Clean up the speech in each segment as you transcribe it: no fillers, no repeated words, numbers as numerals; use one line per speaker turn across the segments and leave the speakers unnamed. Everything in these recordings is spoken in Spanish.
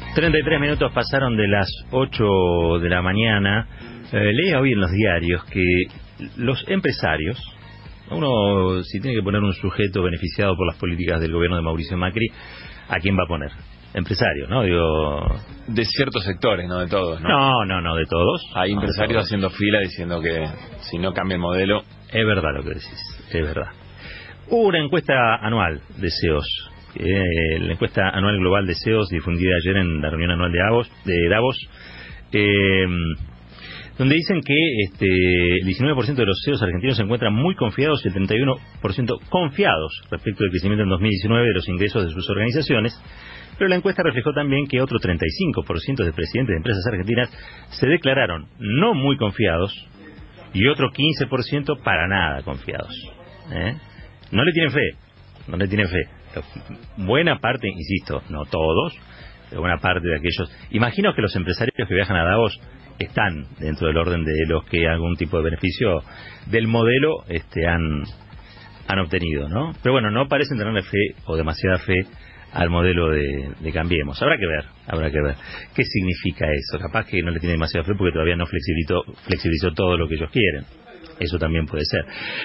33 minutos pasaron de las 8 de la mañana. Leía hoy en los diarios que los empresarios, uno si tiene que poner un sujeto beneficiado por las políticas del gobierno de Mauricio Macri, ¿a quién va a poner? Empresarios, ¿no? Digo...
De ciertos sectores, no de todos, ¿no?
No, de todos.
Hay empresarios
todos.
haciendo fila diciendo que si no cambia el modelo...
Es verdad lo que decís, es verdad. Hubo una encuesta anual de CEOs, la encuesta anual global de CEOs difundida ayer en la reunión anual de Davos, donde dicen que el 19% de los CEOs argentinos se encuentran muy confiados y el 31% confiados respecto del crecimiento en 2019 de los ingresos de sus organizaciones, pero la encuesta reflejó también que otro 35% de presidentes de empresas argentinas se declararon no muy confiados y otro 15% para nada confiados. No le tienen fe. Buena parte, insisto, no todos, pero buena parte de aquellos. Imagino que los empresarios que viajan a Davos están dentro del orden de los que algún tipo de beneficio del modelo han obtenido, ¿no? Pero bueno, no parecen tenerle fe o demasiada fe al modelo de Cambiemos. Habrá que ver qué significa eso. Capaz que no le tiene demasiada fe porque todavía no flexibilizó todo lo que ellos quieren. Eso también puede ser.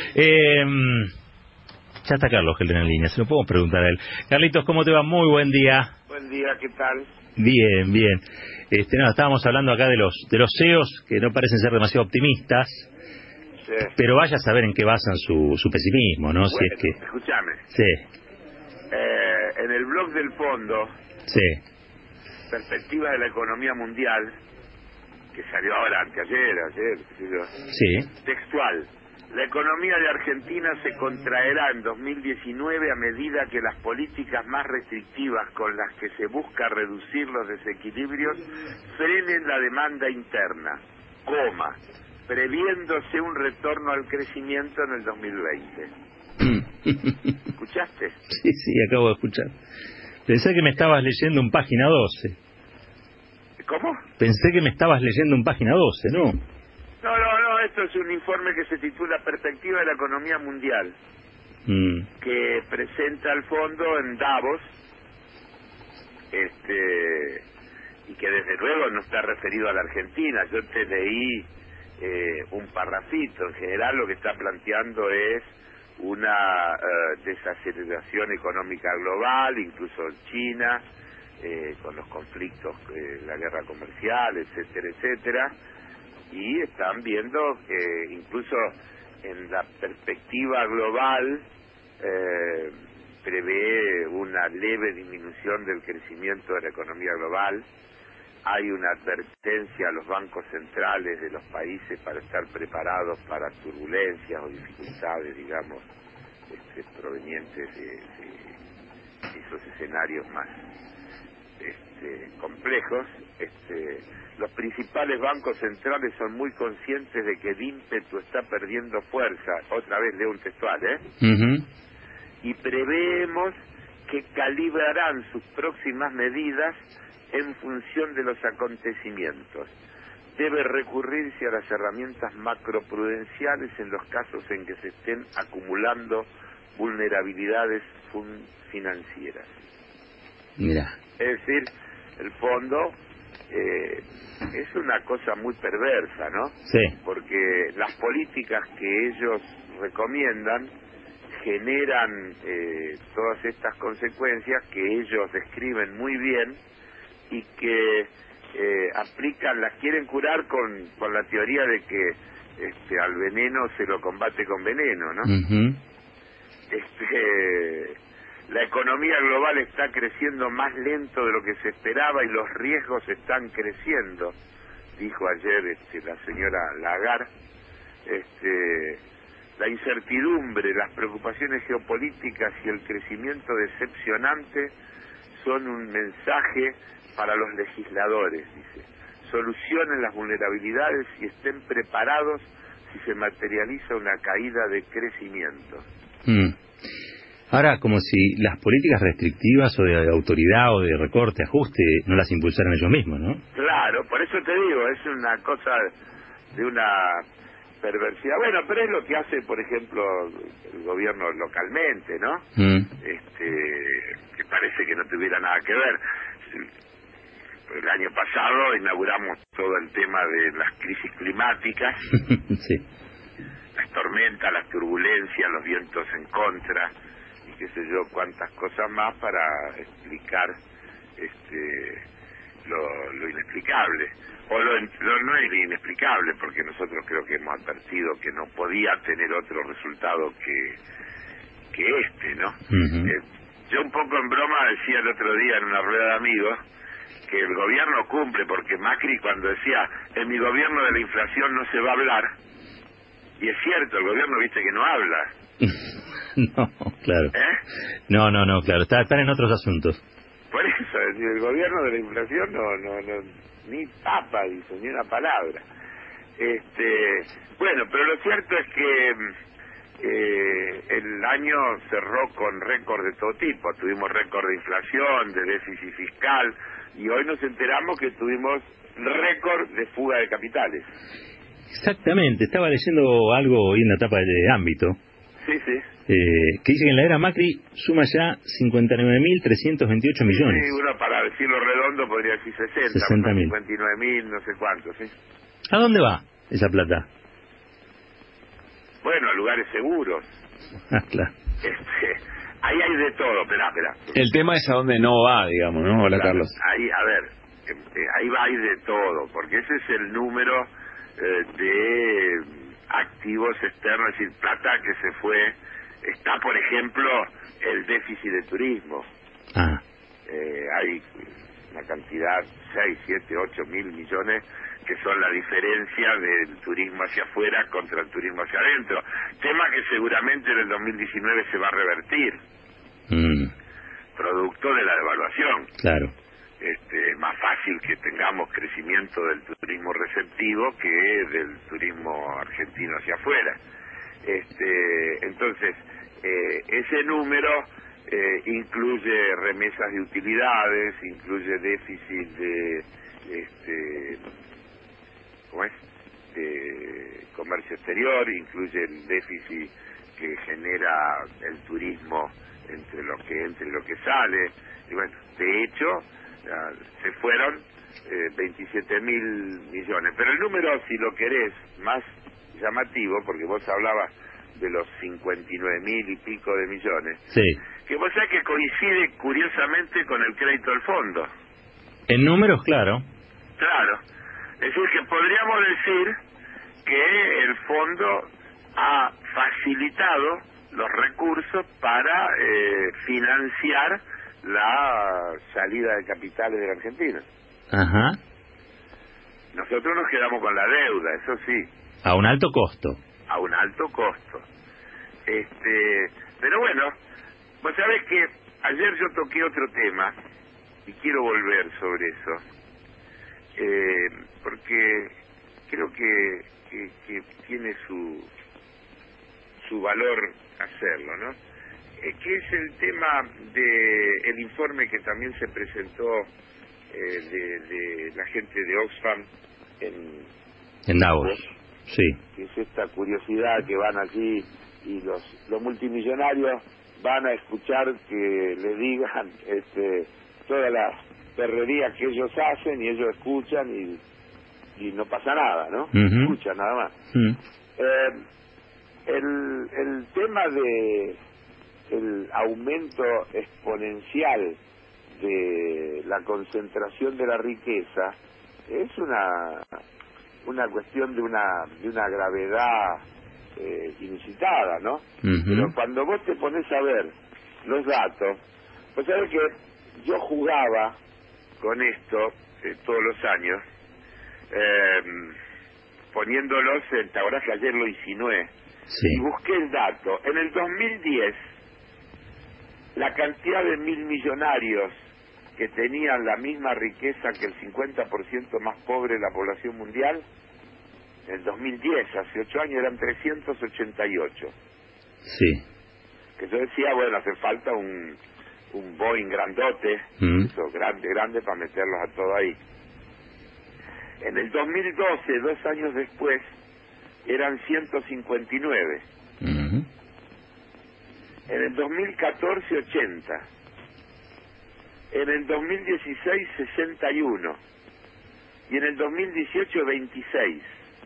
Ya está Carlos Gelden en línea, se lo podemos preguntar a él. Carlitos, ¿cómo te va? Muy buen día.
Buen día, ¿qué tal?
Bien. Estábamos hablando acá de los CEOs que no parecen ser demasiado optimistas,
Sí.
pero vaya a saber en qué basan su pesimismo, ¿no?
Bueno,
Si es que...
escúchame.
Sí.
En el blog del fondo,
Sí.
Perspectiva de la Economía Mundial, que salió ahora, ayer, qué sé yo,
Sí.
textual. La economía de Argentina se contraerá en 2019 a medida que las políticas más restrictivas con las que se busca reducir los desequilibrios frenen la demanda interna, previéndose un retorno al crecimiento en el 2020. ¿Escuchaste?
Sí, acabo de escuchar. Pensé que me estabas leyendo un página 12.
¿Cómo?
Pensé que me estabas leyendo un página 12, ¿no?
No, esto es un informe que se titula Perspectiva de la Economía Mundial, que presenta al fondo en Davos, y que desde luego no está referido a la Argentina. Yo te leí un parrafito. En general lo que está planteando es una desaceleración económica global, incluso China, con los conflictos, la guerra comercial, etcétera, y están viendo que incluso en la perspectiva global prevé una leve disminución del crecimiento de la economía global. Hay una advertencia a los bancos centrales de los países para estar preparados para turbulencias o dificultades, digamos, provenientes de esos escenarios más complejos. Los principales bancos centrales son muy conscientes de que el ímpetu está perdiendo fuerza. Otra vez leo un textual, y preveemos que calibrarán sus próximas medidas en función de los acontecimientos. Debe recurrirse a las herramientas macroprudenciales en los casos en que se estén acumulando vulnerabilidades financieras.
Mira.
Es decir, el fondo es una cosa muy perversa, ¿no?
Sí.
Porque las políticas que ellos recomiendan generan todas estas consecuencias que ellos describen muy bien y que aplican, las quieren curar con la teoría de que al veneno se lo combate con veneno, ¿no? La economía global está creciendo más lento de lo que se esperaba y los riesgos están creciendo, dijo ayer la señora Lagarde. La incertidumbre, las preocupaciones geopolíticas y el crecimiento decepcionante son un mensaje para los legisladores, dice. Solucionen las vulnerabilidades y estén preparados si se materializa una caída de crecimiento.
Ahora, como si las políticas restrictivas o de autoridad o de recorte, ajuste, no las impulsaran ellos mismos, ¿no?
Claro, por eso te digo, es una cosa de una perversidad. Bueno, pero es lo que hace, por ejemplo, el gobierno localmente, ¿no? Que parece que no tuviera nada que ver. el año pasado inauguramos todo el tema de las crisis climáticas,
sí.
las tormentas, las turbulencias, los vientos en contra y qué sé yo cuántas cosas más para explicar lo inexplicable. O lo no es inexplicable, porque nosotros creo que hemos advertido que no podía tener otro resultado que ¿no? Yo un poco en broma decía el otro día en una rueda de amigos que el gobierno cumple, porque Macri cuando decía en mi gobierno de la inflación no se va a hablar, y es cierto, el gobierno viste que no habla.
No, claro. No, claro, están en otros asuntos.
Por eso, es decir, el gobierno de la inflación no ni tapa, dice, ni una palabra. Bueno, pero lo cierto es que el año cerró con récord de todo tipo. Tuvimos récord de inflación, de déficit fiscal, y hoy nos enteramos que tuvimos récord de fuga de capitales.
Exactamente, estaba leyendo algo hoy en la etapa de Ámbito.
Sí.
Que dice que en la era Macri suma ya 59.328 millones.
Sí, uno para decirlo redondo podría decir 60.000. 59.000, no sé cuánto, ¿sí?
¿A dónde va esa plata?
Bueno, a lugares seguros.
Claro.
Ahí hay de todo, espera.
El tema es a dónde no va, digamos, ¿no? Hola,
claro,
Carlos.
Ahí, a ver, ahí va hay de todo, porque ese es el número de activos externos, es decir, plata que se fue. Está, por ejemplo, el déficit de turismo. Hay una cantidad, 6, 7, 8 mil millones, que son la diferencia del turismo hacia afuera contra el turismo hacia adentro. Tema que seguramente en el 2019 se va a revertir. Producto de la devaluación.
Claro.
Más fácil que tengamos crecimiento del turismo receptivo que del turismo argentino hacia afuera. Entonces, ese número incluye remesas de utilidades, incluye déficit de de comercio exterior, incluye el déficit que genera el turismo entre lo que entra y lo que sale. Y bueno, de hecho, se fueron 27.000 millones. Pero el número, si lo querés, más llamativo, porque vos hablabas de los 59.000 y pico de millones,
sí,
que vos sabés que coincide curiosamente con el crédito del fondo.
En números, claro.
Claro. Es decir, que podríamos decir que el fondo ha facilitado los recursos para financiar la salida de capitales de la Argentina.
Ajá.
Nosotros nos quedamos con la deuda, eso sí.
A un alto costo.
A un alto costo. Pero bueno, vos sabés que ayer yo toqué otro tema y quiero volver sobre eso, porque creo que tiene su valor hacerlo, ¿no? Que es el tema de el informe que también se presentó de la gente de Oxfam
en Davos. Sí.
Que es esta curiosidad que van allí y los multimillonarios van a escuchar que le digan todas las perrerías que ellos hacen y ellos escuchan y no pasa nada, ¿no? Escuchan nada más. El tema de el aumento exponencial de la concentración de la riqueza es una cuestión de una gravedad inusitada, ¿no? Pero cuando vos te pones a ver los datos, pues sabés que yo jugaba con esto todos los años, poniéndolos ¿te acordás que ayer lo insinué?
Sí.
Y busqué el dato. En el 2010, la cantidad de 1.000 millonarios que tenían la misma riqueza que el 50% más pobre de la población mundial, en el 2010, hace 8 años, eran 388.
Sí.
Que yo decía, bueno, hace falta un Boeing grandote, eso, grande para meterlos a todos ahí. En el 2012, 2 años después, eran 159. En el 2014, 80. En el 2016, 61. Y en el 2018, 26.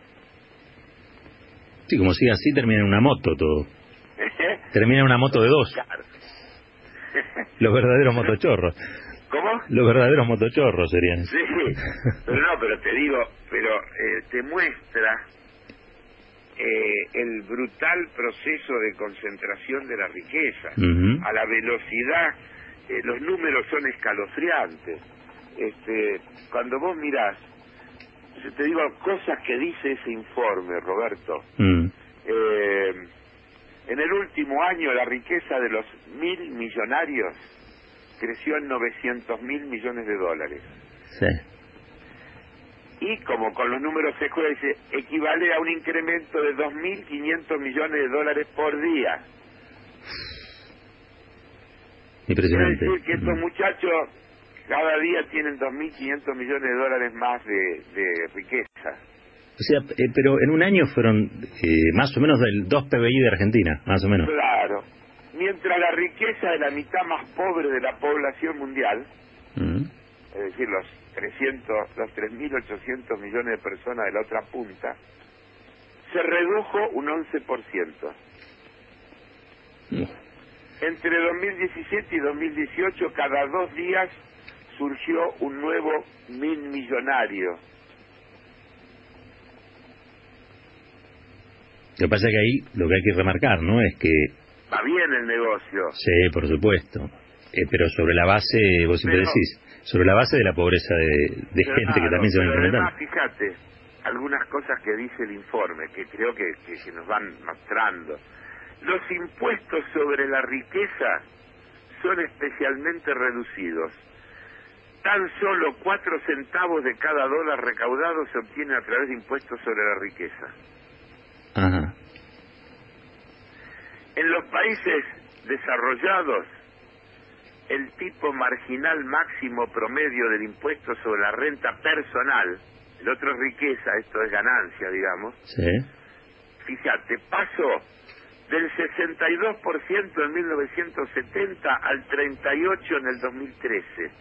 Sí, como sigue así, termina en una moto todo. Termina en una moto de 2. Los verdaderos motochorros.
¿Cómo?
Los verdaderos motochorros serían.
Sí, pero no, pero te digo, te muestra el brutal proceso de concentración de la riqueza. A la velocidad, los números son escalofriantes. Cuando vos mirás, yo te digo cosas que dice ese informe, Roberto. En el último año la riqueza de los 1.000 millonarios creció en 900.000 millones de dólares.
Sí.
Y como con los números se juega, dice, equivale a un incremento de 2.500 millones de dólares por día.
Impresionante.
Quiere decir que estos muchachos cada día tienen 2.500 millones de dólares más de riqueza.
O sea, pero en un año fueron más o menos del 2 PBI de Argentina, más o menos.
Claro. Mientras la riqueza de la mitad más pobre de la población mundial, es decir, los 3.800 millones de personas de la otra punta, se redujo un 11%. Entre 2017 y 2018, cada 2 días surgió un nuevo 1.000 millonario.
Lo que pasa es que ahí lo que hay que remarcar, ¿no? Es que...
Va bien el negocio.
Sí, por supuesto. Pero sobre la base, vos siempre decís, sobre la base de la pobreza de gente que también se va incrementando.
Además, fíjate, algunas cosas que dice el informe, que creo que nos van mostrando. Los impuestos sobre la riqueza son especialmente reducidos. Tan solo 4 centavos de cada dólar recaudado se obtiene a través de impuestos sobre la riqueza.
Ajá.
En los países desarrollados, el tipo marginal máximo promedio del impuesto sobre la renta personal, el otro es riqueza, esto es ganancia, digamos.
Sí.
Fíjate, pasó del 62% en 1970 al 38% en el 2013.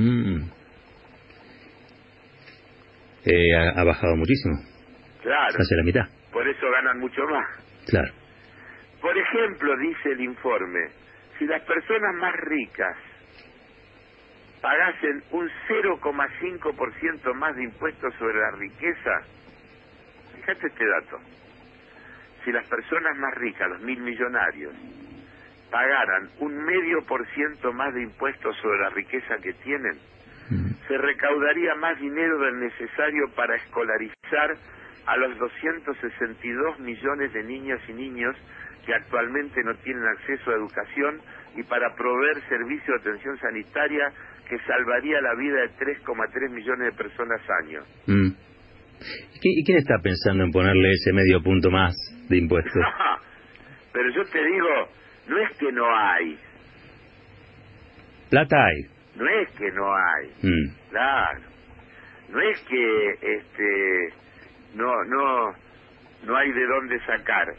Ha bajado muchísimo.
Claro.
Casi la mitad.
Por eso ganan mucho más.
Claro.
Por ejemplo, dice el informe, si las personas más ricas pagasen un 0,5% más de impuestos sobre la riqueza, fíjate este dato, si las personas más ricas, los 1.000 millonarios, pagaran un 0,5% más de impuestos sobre la riqueza que tienen, se recaudaría más dinero del necesario para escolarizar a los 262 millones de niñas y niños que actualmente no tienen acceso a educación y para proveer servicio de atención sanitaria que salvaría la vida de 3,3 millones de personas año.
¿Y quién está pensando en ponerle ese medio punto más de impuestos?
No, pero yo te digo, no es que no hay.
Plata hay.
No es que no hay. Claro. No es que no hay de dónde sacar.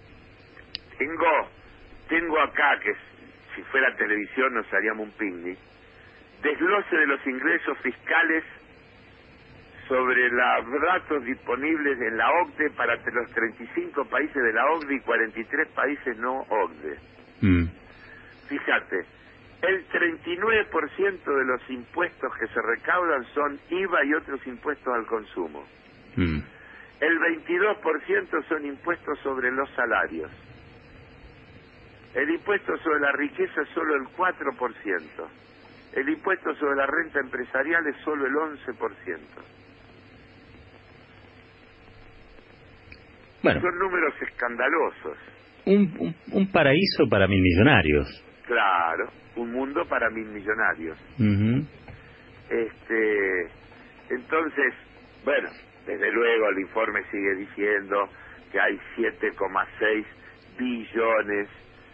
Tengo acá, que si fuera televisión nos haríamos un picnic, desglose de los ingresos fiscales sobre los datos disponibles en la OCDE para los 35 países de la OCDE y 43 países no OCDE. Fíjate, el 39% de los impuestos que se recaudan son IVA y otros impuestos al consumo. El 22% son impuestos sobre los salarios. El impuesto sobre la riqueza es solo el 4%. El impuesto sobre la renta empresarial es solo el 11%.
Bueno,
son números escandalosos.
Un paraíso para 1.000 millonarios.
Claro, un mundo para 1.000 millonarios. Entonces, bueno, desde luego el informe sigue diciendo que hay 7,6 billones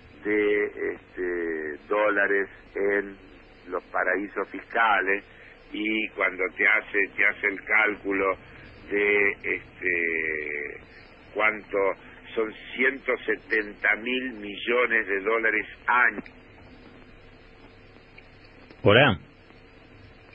de dólares en los paraísos fiscales, y cuando te hace el cálculo de cuánto son 170.000 millones de dólares año
por año.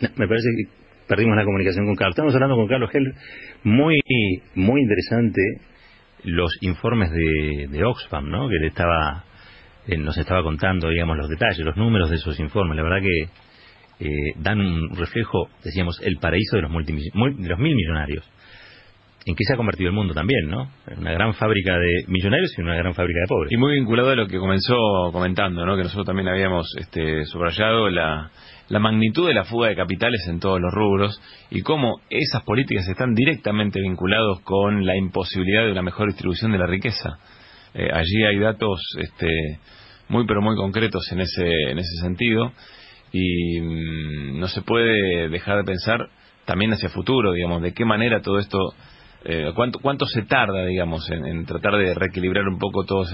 Me parece que perdimos la comunicación con Carlos. Estamos hablando con Carlos Hell. Muy interesante los informes de Oxfam, ¿no? Que nos estaba contando, digamos, los detalles, los números de esos informes. La verdad que dan un reflejo, decíamos, el paraíso de los mil millonarios. ¿En qué se ha convertido el mundo también, no? En una gran fábrica de millonarios y una gran fábrica de pobres.
Y muy vinculado a lo que comenzó comentando, ¿no? Que nosotros también habíamos subrayado la magnitud de la fuga de capitales en todos los rubros y cómo esas políticas están directamente vinculados con la imposibilidad de una mejor distribución de la riqueza. Allí hay datos muy pero muy concretos en ese sentido y no se puede dejar de pensar también hacia futuro, digamos, de qué manera todo esto, cuánto se tarda, digamos, en tratar de reequilibrar un poco todos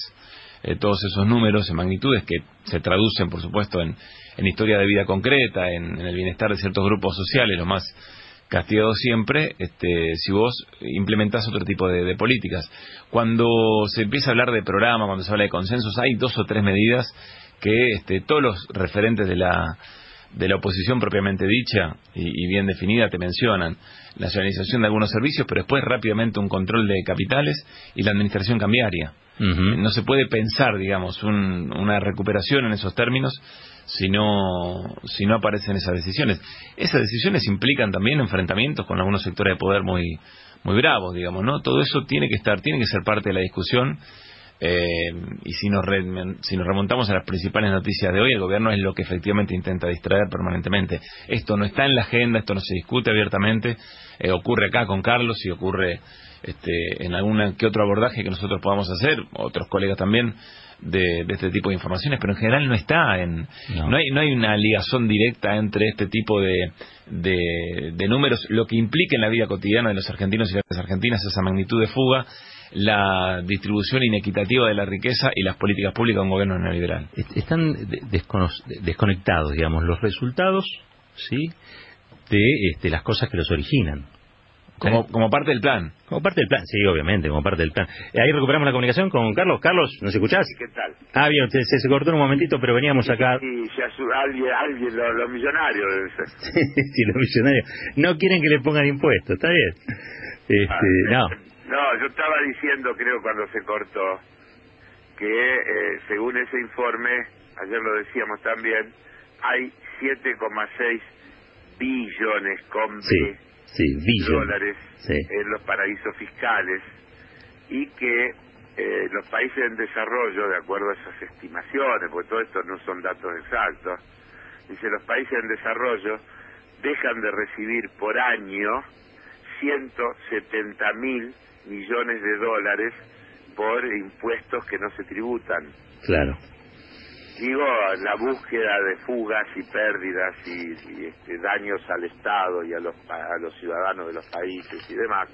esos números en magnitudes que se traducen, por supuesto, en historia de vida concreta, en el bienestar de ciertos grupos sociales, lo más castigado siempre, si vos implementás otro tipo de políticas. Cuando se empieza a hablar de programa, cuando se habla de consensos, hay 2 o 3 medidas que todos los referentes de la oposición propiamente dicha y bien definida te mencionan: nacionalización de algunos servicios, pero después rápidamente un control de capitales y la administración cambiaria. Uh-huh. No se puede pensar, digamos, una recuperación en esos términos si no aparecen esas decisiones. Esas decisiones implican también enfrentamientos con algunos sectores de poder muy bravos, digamos, ¿no? Todo eso tiene que ser parte de la discusión. Y si nos remontamos a las principales noticias de hoy, el gobierno es lo que efectivamente intenta distraer permanentemente. Esto no está en la agenda, esto no se discute abiertamente, ocurre acá con Carlos y ocurre en algún que otro abordaje que nosotros podamos hacer, otros colegas también, de este tipo de informaciones, pero en general no está no hay una ligazón directa entre este tipo de números, lo que implica en la vida cotidiana de los argentinos y las argentinas esa magnitud de fuga, la distribución inequitativa de la riqueza y las políticas públicas de un gobierno neoliberal.
Están desconectados, digamos, los resultados, ¿sí?, de las cosas que los originan.
Como parte del plan.
Como parte del plan, sí, obviamente, como parte del plan. Ahí recuperamos la comunicación con Carlos. Carlos, ¿nos escuchás?
¿Qué tal?
Ah, bien, se cortó en un momentito, pero veníamos acá.
Sí, alguien, los millonarios deben ser.
Sí, los millonarios no quieren que le pongan impuestos, está bien. No.
No, yo estaba diciendo, creo, cuando se cortó, que según ese informe, ayer lo decíamos también, hay 7,6 billones con B. Dólares en los paraísos fiscales y que los países en desarrollo, de acuerdo a esas estimaciones, porque todo esto no son datos exactos, dice, los países en desarrollo dejan de recibir por año 170.000 millones de dólares por impuestos que no se tributan.
Claro.
Digo, la búsqueda de fugas y pérdidas y daños al Estado y a los ciudadanos de los países y demás.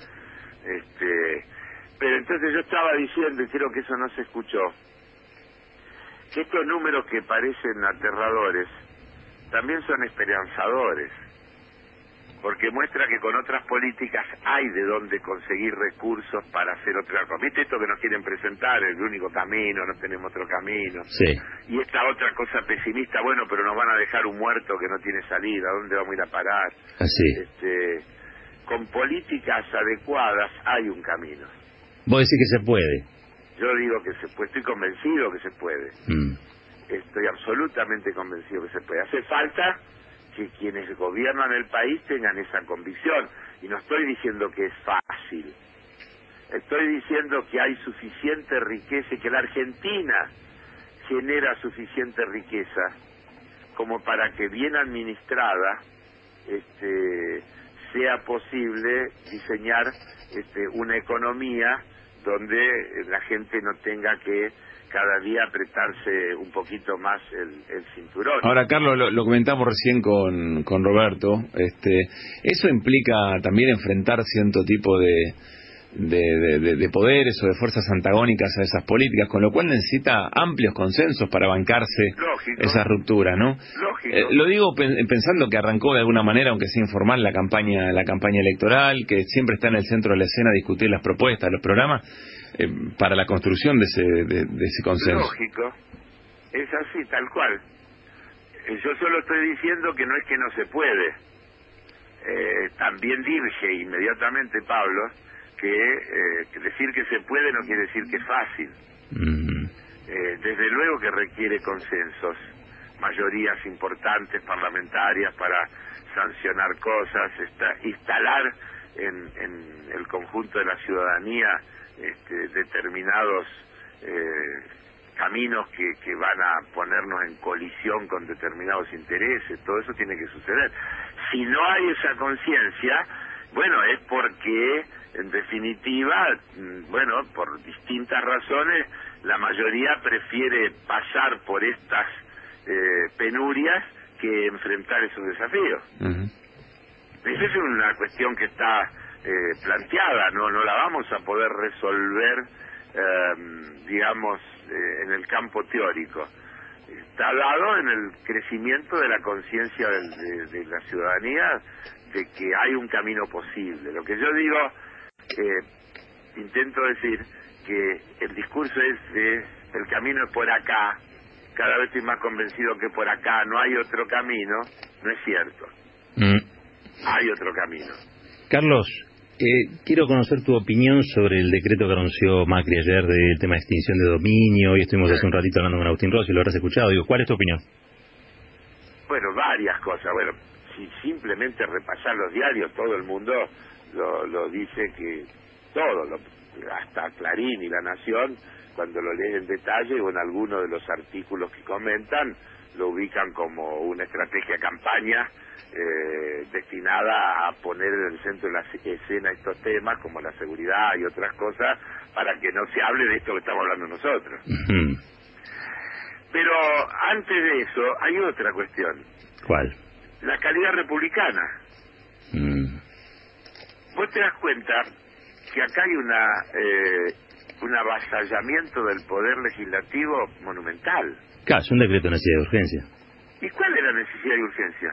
Pero entonces yo estaba diciendo, y creo que eso no se escuchó, que estos números que parecen aterradores también son esperanzadores, porque muestra que con otras políticas hay de dónde conseguir recursos para hacer otra cosa. ¿Viste esto que nos quieren presentar? El único camino, no tenemos otro camino.
Sí.
Y esta otra cosa pesimista, bueno, pero nos van a dejar un muerto que no tiene salida, ¿a dónde vamos a ir a parar?
Así.
Con políticas adecuadas hay un camino.
¿Vos decís que se puede?
Yo digo que se puede, estoy convencido que se puede. Estoy absolutamente convencido que se puede. Hace falta que quienes gobiernan el país tengan esa convicción. Y no estoy diciendo que es fácil. Estoy diciendo que hay suficiente riqueza y que la Argentina genera suficiente riqueza como para que bien administrada sea posible diseñar una economía donde la gente no tenga que cada día apretarse un poquito más el cinturón.
Ahora, Carlos, lo comentamos recién con Roberto, eso implica también enfrentar cierto tipo de poderes o de fuerzas antagónicas a esas políticas, con lo cual necesita amplios consensos para bancarse esa ruptura, ¿no? Lo digo pensando que arrancó de alguna manera, aunque sea informal, la campaña electoral, que siempre está en el centro de la escena discutir las propuestas, los programas, para la construcción de ese consenso.
Lógico, es así, tal cual. Yo solo estoy diciendo que no es que no se puede. También dije inmediatamente, Pablo, que decir que se puede no quiere decir que es fácil. Desde luego que requiere consensos, mayorías importantes parlamentarias para sancionar cosas, instalar en el conjunto de la ciudadanía determinados caminos que van a ponernos en colisión con determinados intereses. Todo eso tiene que suceder. Si no hay esa conciencia, bueno, es porque en definitiva, bueno, por distintas razones, la mayoría prefiere pasar por estas penurias que enfrentar esos desafíos. Esa es una cuestión que está planteada, no la vamos a poder resolver, digamos, en el campo teórico. Está dado en el crecimiento de la conciencia de la ciudadanía de que hay un camino posible. Lo que yo digo, intento decir que el discurso es el camino es por acá, cada vez estoy más convencido que por acá no hay otro camino, no es cierto. Hay otro camino.
Carlos, quiero conocer tu opinión sobre el decreto que anunció Macri ayer del tema de extinción de dominio. Hoy estuvimos hace un ratito hablando con Agustín Rossi, lo habrás escuchado. Digo, ¿cuál es tu opinión?
Bueno, varias cosas. Bueno, si simplemente repasar los diarios, todo el mundo lo dice que todo, hasta Clarín y La Nación, cuando lo leen en detalle o en algunos de los artículos que comentan, lo ubican como una estrategia campaña destinada a poner en el centro de la escena estos temas como la seguridad y otras cosas para que no se hable de esto que estamos hablando nosotros. Pero antes de eso hay otra cuestión.
¿Cuál?
La calidad republicana. Vos te das cuenta que acá hay un avasallamiento del poder legislativo monumental.
Claro, es un decreto de necesidad de urgencia.
¿Y cuál es la necesidad de urgencia?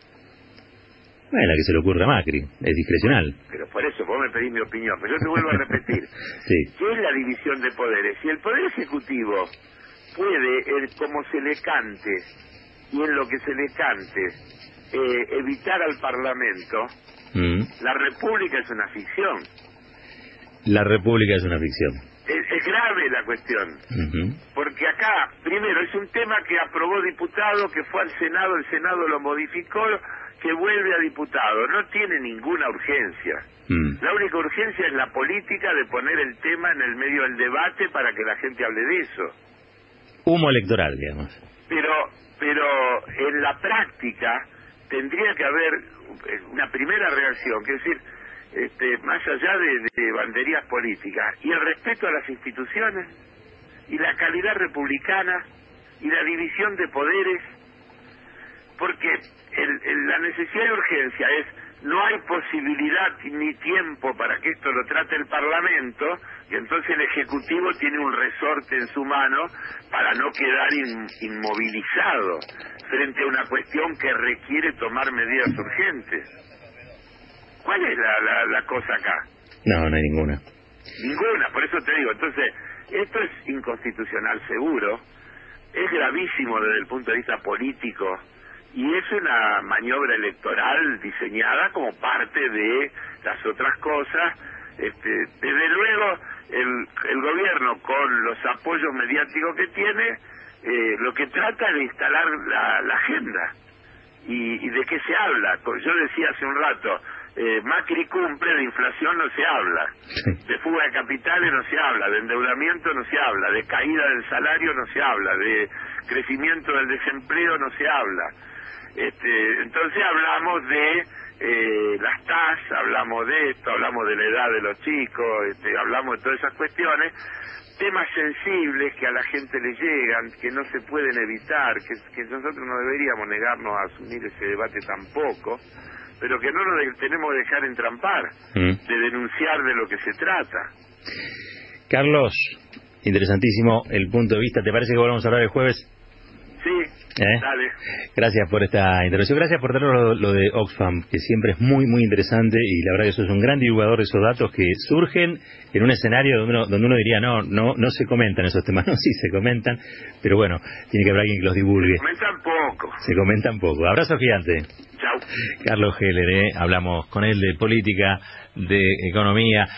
Bueno, la que se le ocurre a Macri, es discrecional.
Pero por eso, vos me pedís mi opinión, pero yo te vuelvo a repetir.
Sí.
¿Qué es la división de poderes? Si el Poder Ejecutivo puede, como se le cante, y en lo que se le cante, evitar al Parlamento, la República es una ficción.
La República es una ficción.
Es grave la cuestión, porque acá, primero, es un tema que aprobó diputado, que fue al Senado, el Senado lo modificó, que vuelve a diputado, no tiene ninguna urgencia. La única urgencia es la política de poner el tema en el medio del debate para que la gente hable de eso.
Humo electoral, digamos.
Pero en la práctica tendría que haber una primera reacción, que es decir, más allá de banderías políticas, y el respeto a las instituciones, y la calidad republicana, y la división de poderes, porque la necesidad de urgencia es, no hay posibilidad ni tiempo para que esto lo trate el Parlamento, y entonces el Ejecutivo tiene un resorte en su mano para no quedar inmovilizado frente a una cuestión que requiere tomar medidas urgentes. ¿Cuál es la cosa acá?
No hay ninguna.
Ninguna, por eso te digo. Entonces, esto es inconstitucional seguro, es gravísimo desde el punto de vista político, y es una maniobra electoral diseñada como parte de las otras cosas. Desde luego, el gobierno, con los apoyos mediáticos que tiene, lo que trata es de instalar la agenda. ¿Y de qué se habla? Yo decía hace un rato, Macri cumple, de inflación no se habla, de fuga de capitales no se habla, de endeudamiento no se habla, de caída del salario no se habla, de crecimiento del desempleo no se habla. Entonces hablamos de las tasas, hablamos de esto, hablamos de la edad de los chicos, hablamos de todas esas cuestiones, temas sensibles que a la gente le llegan, que no se pueden evitar, que nosotros no deberíamos negarnos a asumir ese debate tampoco, pero que no nos tenemos que dejar entrampar, de denunciar de lo que se trata.
Carlos, interesantísimo el punto de vista. ¿Te parece que volvamos a hablar el jueves?
Sí. Dale.
Gracias por esta intervención, gracias por traer lo de Oxfam, que siempre es muy, muy interesante, y la verdad que sos un gran divulgador de esos datos que surgen en un escenario donde uno diría, no se comentan esos temas. No, sí se comentan, pero bueno, tiene que haber alguien que los divulgue. Se comentan poco. Abrazo gigante.
Chao.
Carlos Heller, hablamos con él de política, de economía.